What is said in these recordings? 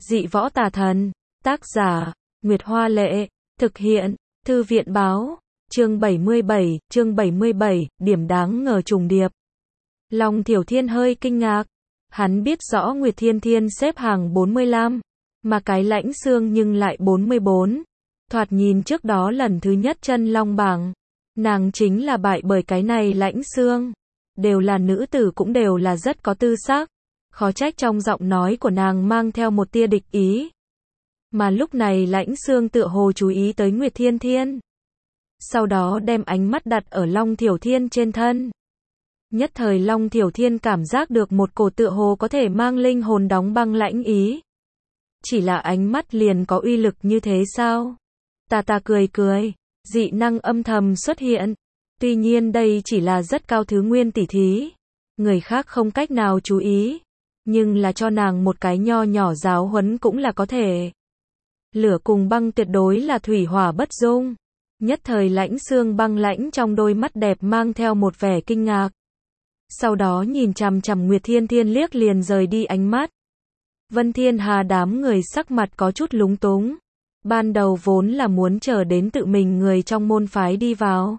Dị võ tà thần. Tác giả, Nguyệt Hoa Lệ. Thực hiện, Thư viện Báo. Chương 77, điểm đáng ngờ trùng điệp. Long Thiểu Thiên hơi kinh ngạc. Hắn biết rõ Nguyệt Thiên Thiên xếp hàng 45, mà cái Lãnh Xương nhưng lại 44. Thoạt nhìn trước đó lần thứ nhất chân long bảng, nàng chính là bại bởi cái này Lãnh Xương. Đều là nữ tử cũng đều là rất có tư sắc. Khó trách trong giọng nói của nàng mang theo một tia địch ý. Mà lúc này Lãnh Xương tựa hồ chú ý tới Nguyệt Thiên Thiên. Sau đó đem ánh mắt đặt ở Long Thiểu Thiên trên thân. Nhất thời Long Thiểu Thiên cảm giác được một cổ tựa hồ có thể mang linh hồn đóng băng lãnh ý. Chỉ là ánh mắt liền có uy lực như thế sao? Ta cười cười, dị năng âm thầm xuất hiện. Tuy nhiên đây chỉ là rất cao thứ nguyên tỉ thí. Người khác không cách nào chú ý. Nhưng là cho nàng một cái nho nhỏ giáo huấn cũng là có thể. Lửa cùng băng tuyệt đối là thủy hỏa bất dung. Nhất thời Lãnh Xương băng lãnh trong đôi mắt đẹp mang theo một vẻ kinh ngạc. Sau đó nhìn chằm chằm Nguyệt Thiên Thiên liếc liền rời đi ánh mắt. Vân Thiên Hà đám người sắc mặt có chút lúng túng. Ban đầu vốn là muốn chờ đến tự mình người trong môn phái đi vào.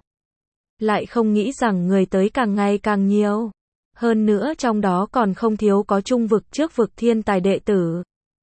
Lại không nghĩ rằng người tới càng ngày càng nhiều. Hơn nữa trong đó còn không thiếu có trung vực trước vực thiên tài đệ tử.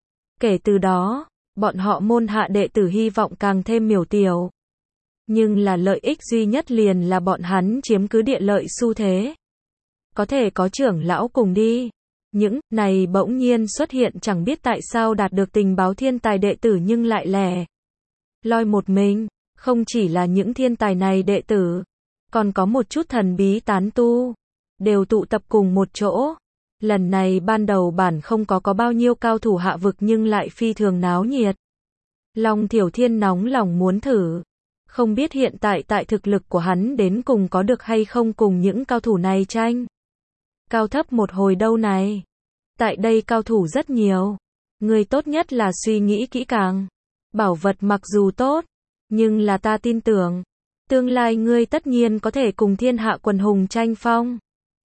Kể từ đó, bọn họ môn hạ đệ tử hy vọng càng thêm miểu tiểu. Nhưng là lợi ích duy nhất liền là bọn hắn chiếm cứ địa lợi xu thế. Có thể có trưởng lão cùng đi. Những này bỗng nhiên xuất hiện chẳng biết tại sao đạt được tình báo thiên tài đệ tử nhưng lại lẻ loi một mình. Không chỉ là những thiên tài này đệ tử, còn có một chút thần bí tán tu. Đều tụ tập cùng một chỗ. Lần này ban đầu bản không có bao nhiêu cao thủ hạ vực nhưng lại phi thường náo nhiệt. Long Thiểu Thiên nóng lòng muốn thử. Không biết hiện tại thực lực của hắn đến cùng có được hay không cùng những cao thủ này tranh. Cao thấp một hồi đâu này. Tại đây cao thủ rất nhiều. Người tốt nhất là suy nghĩ kỹ càng. Bảo vật mặc dù tốt, nhưng là ta tin tưởng. Tương lai ngươi tất nhiên có thể cùng thiên hạ quần hùng tranh phong.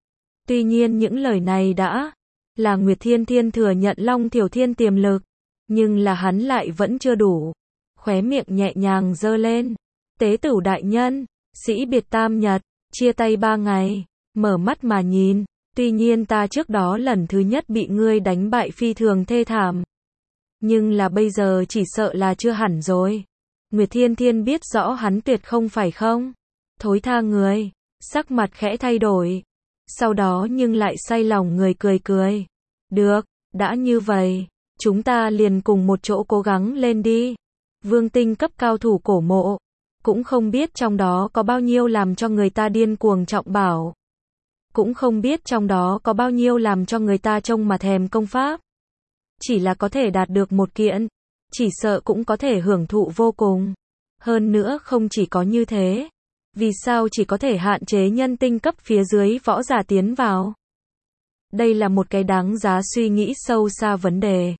Tuy nhiên những lời này đã là Nguyệt Thiên Thiên thừa nhận Long Thiểu Thiên tiềm lực. Nhưng là hắn lại vẫn chưa đủ. Khóe miệng nhẹ nhàng giơ lên. Tế Tửu đại nhân, sĩ biệt tam nhật, chia tay 3 ngày, mở mắt mà nhìn. Tuy nhiên ta trước đó lần thứ nhất bị ngươi đánh bại phi thường thê thảm. Nhưng là bây giờ chỉ sợ là chưa hẳn rồi. Nguyệt Thiên Thiên biết rõ hắn tuyệt không phải không. Thối tha người, sắc mặt khẽ thay đổi. Sau đó nhưng lại say lòng người cười cười. Được, đã như vậy, chúng ta liền cùng một chỗ cố gắng lên đi. Vương tinh cấp cao thủ cổ mộ. Cũng không biết trong đó có bao nhiêu làm cho người ta điên cuồng trọng bảo. Cũng không biết trong đó có bao nhiêu làm cho người ta trông mà thèm công pháp. Chỉ là có thể đạt được một kiện, chỉ sợ cũng có thể hưởng thụ vô cùng. Hơn nữa không chỉ có như thế. Vì sao chỉ có thể hạn chế nhân tinh cấp phía dưới võ giả tiến vào? Đây là một cái đáng giá suy nghĩ sâu xa vấn đề.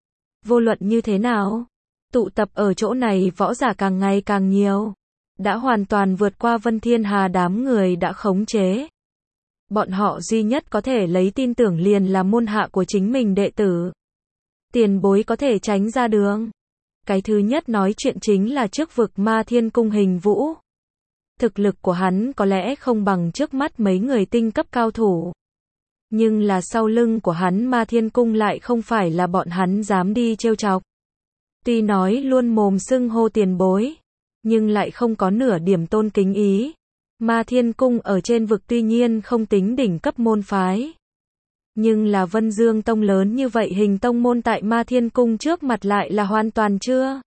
Vô luận như thế nào? Tụ tập ở chỗ này võ giả càng ngày càng nhiều. Đã hoàn toàn vượt qua Vân Thiên Hà đám người đã khống chế. Bọn họ duy nhất có thể lấy tin tưởng liền là môn hạ của chính mình đệ tử. Tiền bối có thể tránh ra đường. Cái thứ nhất nói chuyện chính là trước vực Ma Thiên Cung Hình Vũ. Thực lực của hắn có lẽ không bằng trước mắt mấy người tinh cấp cao thủ. Nhưng là sau lưng của hắn Ma Thiên Cung lại không phải là bọn hắn dám đi trêu chọc. Tuy nói luôn mồm xưng hô tiền bối, nhưng lại không có nửa điểm tôn kính ý. Ma Thiên Cung ở trên vực tuy nhiên không tính đỉnh cấp môn phái. Nhưng là Vân Dương Tông lớn như vậy hình tông môn tại Ma Thiên Cung trước mặt lại là hoàn toàn chưa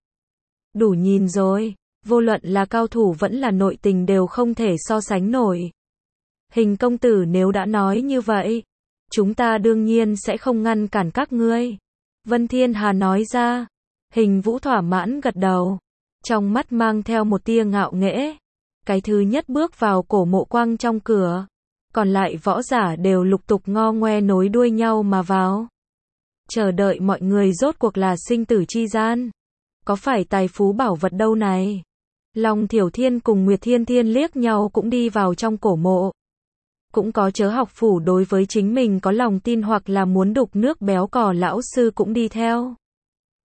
đủ nhìn rồi. Vô luận là cao thủ vẫn là nội tình đều không thể so sánh nổi. Hình công tử nếu đã nói như vậy, chúng ta đương nhiên sẽ không ngăn cản các ngươi. Vân Thiên Hà nói ra. Hình Vũ thỏa mãn gật đầu. Trong mắt mang theo một tia ngạo nghễ. Cái thứ nhất bước vào cổ mộ quang trong cửa. Còn lại võ giả đều lục tục ngo ngoe nối đuôi nhau mà vào. Chờ đợi mọi người rốt cuộc là sinh tử chi gian. Có phải tài phú bảo vật đâu này? Long Thiểu Thiên cùng Nguyệt Thiên Thiên liếc nhau cũng đi vào trong cổ mộ. Cũng có chớ học phủ đối với chính mình có lòng tin hoặc là muốn đục nước béo cò lão sư cũng đi theo.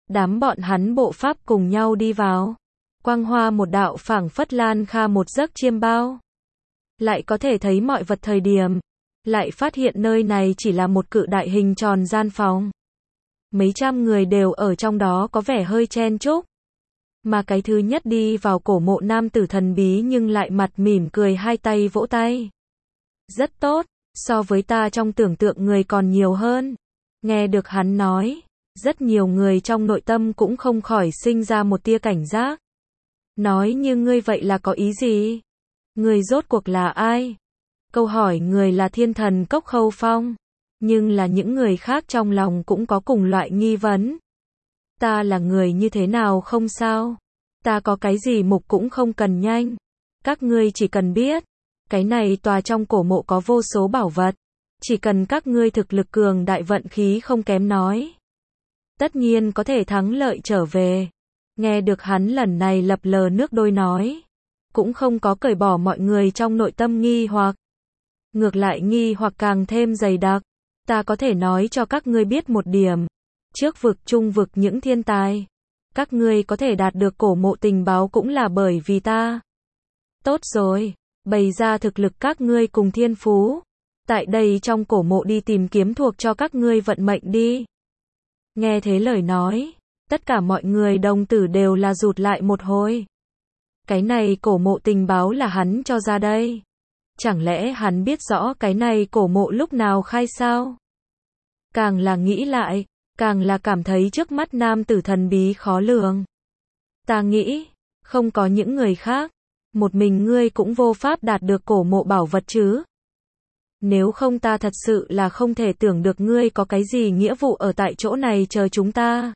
Đám bọn hắn bộ pháp cùng nhau đi vào. Quang hoa một đạo phảng phất lan kha một giấc chiêm bao. Lại có thể thấy mọi vật thời điểm. Lại phát hiện nơi này chỉ là một cự đại hình tròn gian phòng. Mấy trăm người đều ở trong đó có vẻ hơi chen chúc. Mà cái thứ nhất đi vào cổ mộ nam tử thần bí nhưng lại mặt mỉm cười hai tay vỗ tay. Rất tốt, so với ta trong tưởng tượng người còn nhiều hơn. Nghe được hắn nói, rất nhiều người trong nội tâm cũng không khỏi sinh ra một tia cảnh giác. Nói như ngươi vậy là có ý gì? Người rốt cuộc là ai? Câu hỏi người là thiên thần Cốc Khâu Phong. Nhưng là những người khác trong lòng cũng có cùng loại nghi vấn. Ta là người như thế nào không sao? Ta có cái gì mục cũng không cần nhanh. Các ngươi chỉ cần biết. Cái này tòa trong cổ mộ có vô số bảo vật. Chỉ cần các ngươi thực lực cường đại vận khí không kém nói. Tất nhiên có thể thắng lợi trở về. Nghe được hắn lần này lập lờ nước đôi nói. Cũng không có cởi bỏ mọi người trong nội tâm nghi hoặc. Ngược lại nghi hoặc càng thêm dày đặc. Ta có thể nói cho các ngươi biết một điểm. Trước vực trung vực những thiên tài. Các ngươi có thể đạt được cổ mộ tình báo cũng là bởi vì ta. Tốt rồi. Bày ra thực lực các ngươi cùng thiên phú. Tại đây trong cổ mộ đi tìm kiếm thuộc cho các ngươi vận mệnh đi. Nghe thế lời nói. Tất cả mọi người đồng tử đều là rụt lại một hồi. Cái này cổ mộ tình báo là hắn cho ra đây. Chẳng lẽ hắn biết rõ cái này cổ mộ lúc nào khai sao? Càng là nghĩ lại, càng là cảm thấy trước mắt nam tử thần bí khó lường. Ta nghĩ, không có những người khác, một mình ngươi cũng vô pháp đạt được cổ mộ bảo vật chứ. Nếu không ta thật sự là không thể tưởng được ngươi có cái gì nghĩa vụ ở tại chỗ này chờ chúng ta.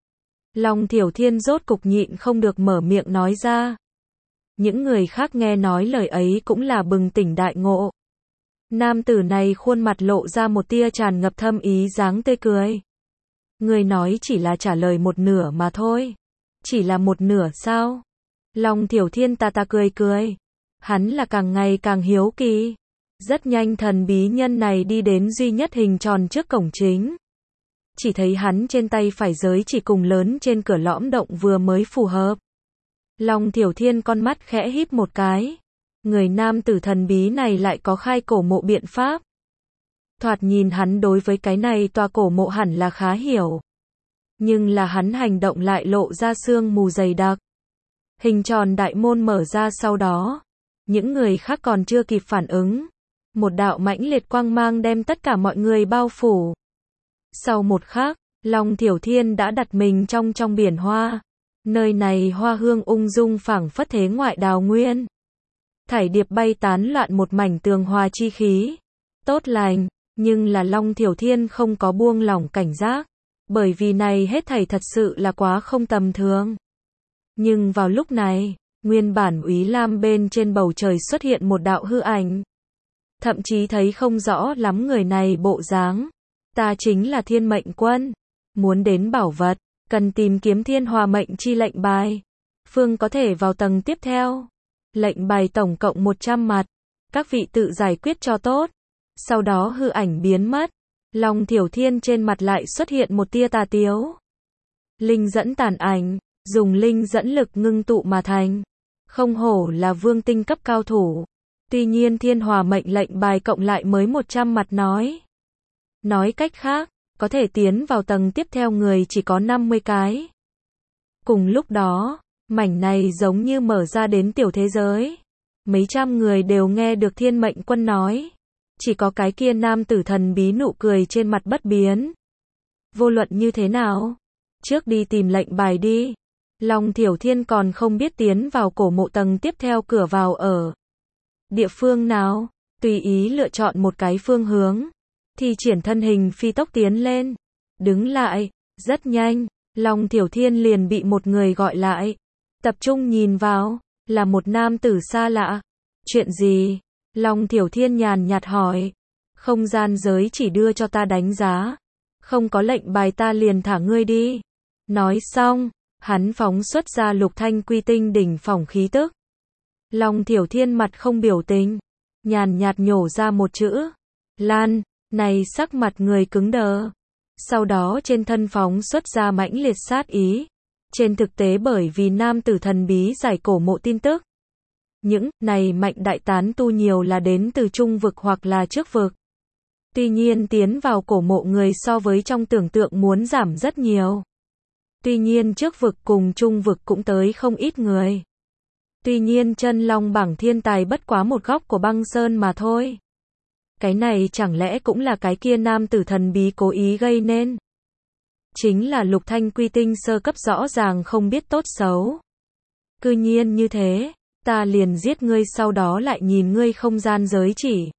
Long Thiểu Thiên rốt cục nhịn không được mở miệng nói ra. Những người khác nghe nói lời ấy cũng là bừng tỉnh đại ngộ. Nam tử này khuôn mặt lộ ra một tia tràn ngập thâm ý dáng tươi cười. Người nói chỉ là trả lời một nửa mà thôi. Chỉ là một nửa sao? Long Thiểu Thiên ta cười cười. Hắn là càng ngày càng hiếu kỳ. Rất nhanh thần bí nhân này đi đến duy nhất hình tròn trước cổng chính. Chỉ thấy hắn trên tay phải giới chỉ cùng lớn trên cửa lõm động vừa mới phù hợp. Long Thiểu Thiên con mắt khẽ híp một cái. Người nam tử thần bí này lại có khai cổ mộ biện pháp. Thoạt nhìn hắn đối với cái này tòa cổ mộ hẳn là khá hiểu. Nhưng là hắn hành động lại lộ ra sương mù dày đặc. Hình tròn đại môn mở ra sau đó. Những người khác còn chưa kịp phản ứng. Một đạo mãnh liệt quang mang đem tất cả mọi người bao phủ. Sau một khắc, Long Thiểu Thiên đã đặt mình trong biển hoa. Nơi này hoa hương ung dung phảng phất thế ngoại đào nguyên. Thải điệp bay tán loạn một mảnh tường hòa chi khí. Tốt lành, nhưng là Long Thiểu Thiên không có buông lỏng cảnh giác. Bởi vì này hết thảy thật sự là quá không tầm thường. Nhưng vào lúc này, nguyên bản úy lam bên trên bầu trời xuất hiện một đạo hư ảnh. Thậm chí thấy không rõ lắm người này bộ dáng. Ta chính là Thiên Mệnh Quân. Muốn đến bảo vật, cần tìm kiếm Thiên Hòa Mệnh chi lệnh bài. Phương có thể vào tầng tiếp theo. Lệnh bài tổng cộng 100 mặt. Các vị tự giải quyết cho tốt. Sau đó hư ảnh biến mất. Long Thiểu Thiên trên mặt lại xuất hiện một tia tà tiếu. Linh dẫn tàn ảnh, dùng linh dẫn lực ngưng tụ mà thành. Không hổ là vương tinh cấp cao thủ. Tuy nhiên Thiên Hòa Mệnh lệnh bài cộng lại mới 100 mặt nói. Nói cách khác, có thể tiến vào tầng tiếp theo người chỉ có 50 cái. Cùng lúc đó, mảnh này giống như mở ra đến tiểu thế giới. Mấy trăm người đều nghe được Thiên Mệnh Quân nói. Chỉ có cái kia nam tử thần bí nụ cười trên mặt bất biến. Vô luận như thế nào? Trước đi tìm lệnh bài đi. Long Thiểu Thiên còn không biết tiến vào cổ mộ tầng tiếp theo cửa vào ở địa phương nào, tùy ý lựa chọn một cái phương hướng. Thi triển thân hình phi tốc tiến lên. Đứng lại, rất nhanh, Long Thiểu Thiên liền bị một người gọi lại. Tập trung nhìn vào, là một nam tử xa lạ. Chuyện gì? Long Thiểu Thiên nhàn nhạt hỏi. Không gian giới chỉ đưa cho ta đánh giá. Không có lệnh bài ta liền thả ngươi đi. Nói xong, hắn phóng xuất ra lục thanh quy tinh đỉnh phỏng khí tức. Long Thiểu Thiên mặt không biểu tình. Nhàn nhạt nhổ ra một chữ. Lan, này sắc mặt người cứng đờ. Sau đó trên thân phóng xuất ra mãnh liệt sát ý. Trên thực tế bởi vì nam tử thần bí giải cổ mộ tin tức. Những này mạnh đại tán tu nhiều là đến từ trung vực hoặc là trước vực. Tuy nhiên tiến vào cổ mộ người so với trong tưởng tượng muốn giảm rất nhiều. Tuy nhiên trước vực cùng trung vực cũng tới không ít người. Tuy nhiên chân long bảng thiên tài bất quá một góc của băng sơn mà thôi. Cái này chẳng lẽ cũng là cái kia nam tử thần bí cố ý gây nên? Chính là Lục Thanh quy tinh sơ cấp rõ ràng không biết tốt xấu. Cư nhiên như thế, ta liền giết ngươi sau đó lại nhìn ngươi không gian giới chỉ.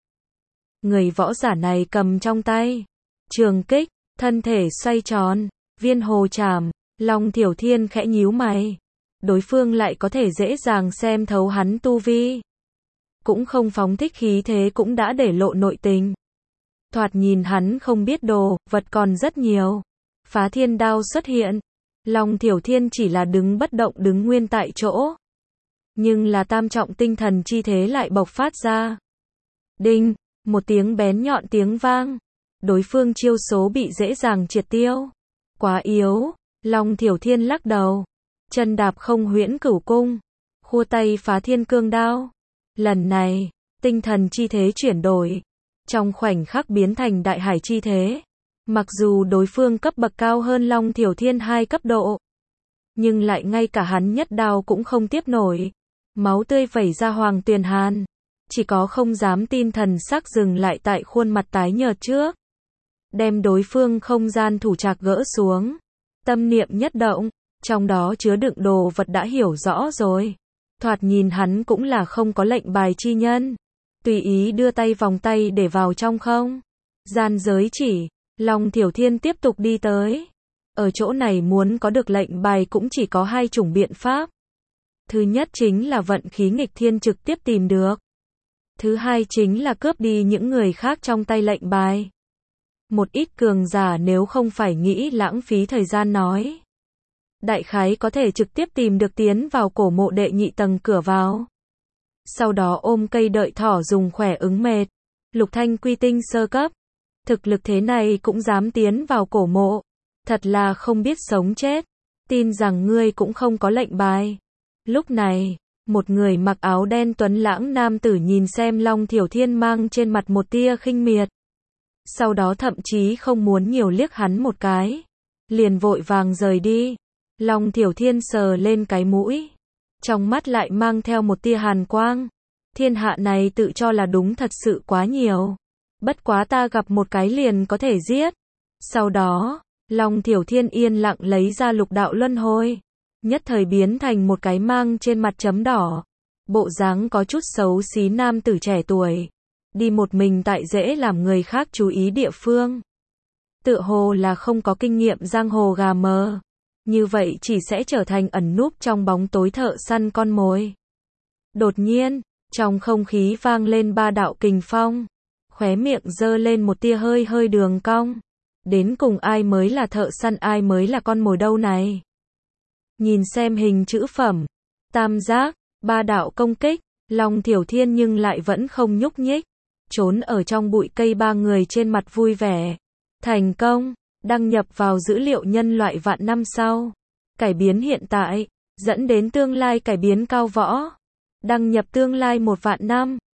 Người võ giả này cầm trong tay trường kích, thân thể xoay tròn, viên hồ trảm, Long Thiểu Thiên khẽ nhíu mày. Đối phương lại có thể dễ dàng xem thấu hắn tu vi. Cũng không phóng thích khí thế cũng đã để lộ nội tình. Thoạt nhìn hắn không biết đồ, vật còn rất nhiều. Phá thiên đao xuất hiện. Long Thiểu Thiên chỉ là đứng bất động đứng nguyên tại chỗ. Nhưng là tam trọng tinh thần chi thế lại bộc phát ra. Đinh, một tiếng bén nhọn tiếng vang. Đối phương chiêu số bị dễ dàng triệt tiêu. Quá yếu, Long Thiểu Thiên lắc đầu. Chân đạp không huyễn cửu cung. Khua tay phá thiên cương đao. Lần này, tinh thần chi thế chuyển đổi. Trong khoảnh khắc biến thành đại hải chi thế. Mặc dù đối phương cấp bậc cao hơn Long Thiểu Thiên 2 cấp độ. Nhưng lại ngay cả hắn nhất đao cũng không tiếp nổi. Máu tươi vẩy ra hoàng tuyền hàn. Chỉ có không dám tin thần sắc dừng lại tại khuôn mặt tái nhợt trước. Đem đối phương không gian thủ trạc gỡ xuống. Tâm niệm nhất động. Trong đó chứa đựng đồ vật đã hiểu rõ rồi. Thoạt nhìn hắn cũng là không có lệnh bài chi nhân. Tùy ý đưa tay vòng tay để vào trong không gian giới chỉ. Long Thiểu Thiên tiếp tục đi tới. Ở chỗ này muốn có được lệnh bài cũng chỉ có hai chủng biện pháp. Thứ nhất chính là vận khí nghịch thiên trực tiếp tìm được. Thứ hai chính là cướp đi những người khác trong tay lệnh bài. Một ít cường giả nếu không phải nghĩ lãng phí thời gian nói. Đại khái có thể trực tiếp tìm được tiến vào cổ mộ đệ nhị tầng cửa vào. Sau đó ôm cây đợi thỏ dùng khỏe ứng mệt. Lục Thanh quy tinh sơ cấp. Thực lực thế này cũng dám tiến vào cổ mộ. Thật là không biết sống chết. Tin rằng ngươi cũng không có lệnh bài. Lúc này, một người mặc áo đen tuấn lãng nam tử nhìn xem Long Thiểu Thiên mang trên mặt một tia khinh miệt. Sau đó thậm chí không muốn nhiều liếc hắn một cái. Liền vội vàng rời đi. Long Thiểu Thiên sờ lên cái mũi. Trong mắt lại mang theo một tia hàn quang. Thiên hạ này tự cho là đúng thật sự quá nhiều. Bất quá ta gặp một cái liền có thể giết. Sau đó, Long Thiểu Thiên yên lặng lấy ra lục đạo luân hồi. Nhất thời biến thành một cái mang trên mặt chấm đỏ. Bộ dáng có chút xấu xí nam tử trẻ tuổi. Đi một mình tại dễ làm người khác chú ý địa phương. Tựa hồ là không có kinh nghiệm giang hồ gà mờ. Như vậy chỉ sẽ trở thành ẩn núp trong bóng tối thợ săn con mồi. Đột nhiên, trong không khí vang lên ba đạo kình phong. Khóe miệng giơ lên một tia hơi hơi đường cong. Đến cùng ai mới là thợ săn ai mới là con mồi đâu này. Nhìn xem hình chữ phẩm. Tam giác, ba đạo công kích. Long Thiểu Thiên nhưng lại vẫn không nhúc nhích. Trốn ở trong bụi cây ba người trên mặt vui vẻ. Thành công. Đăng nhập vào dữ liệu nhân loại vạn năm sau. Cải biến hiện tại. Dẫn đến tương lai cải biến cao võ. Đăng nhập tương lai 1 vạn năm.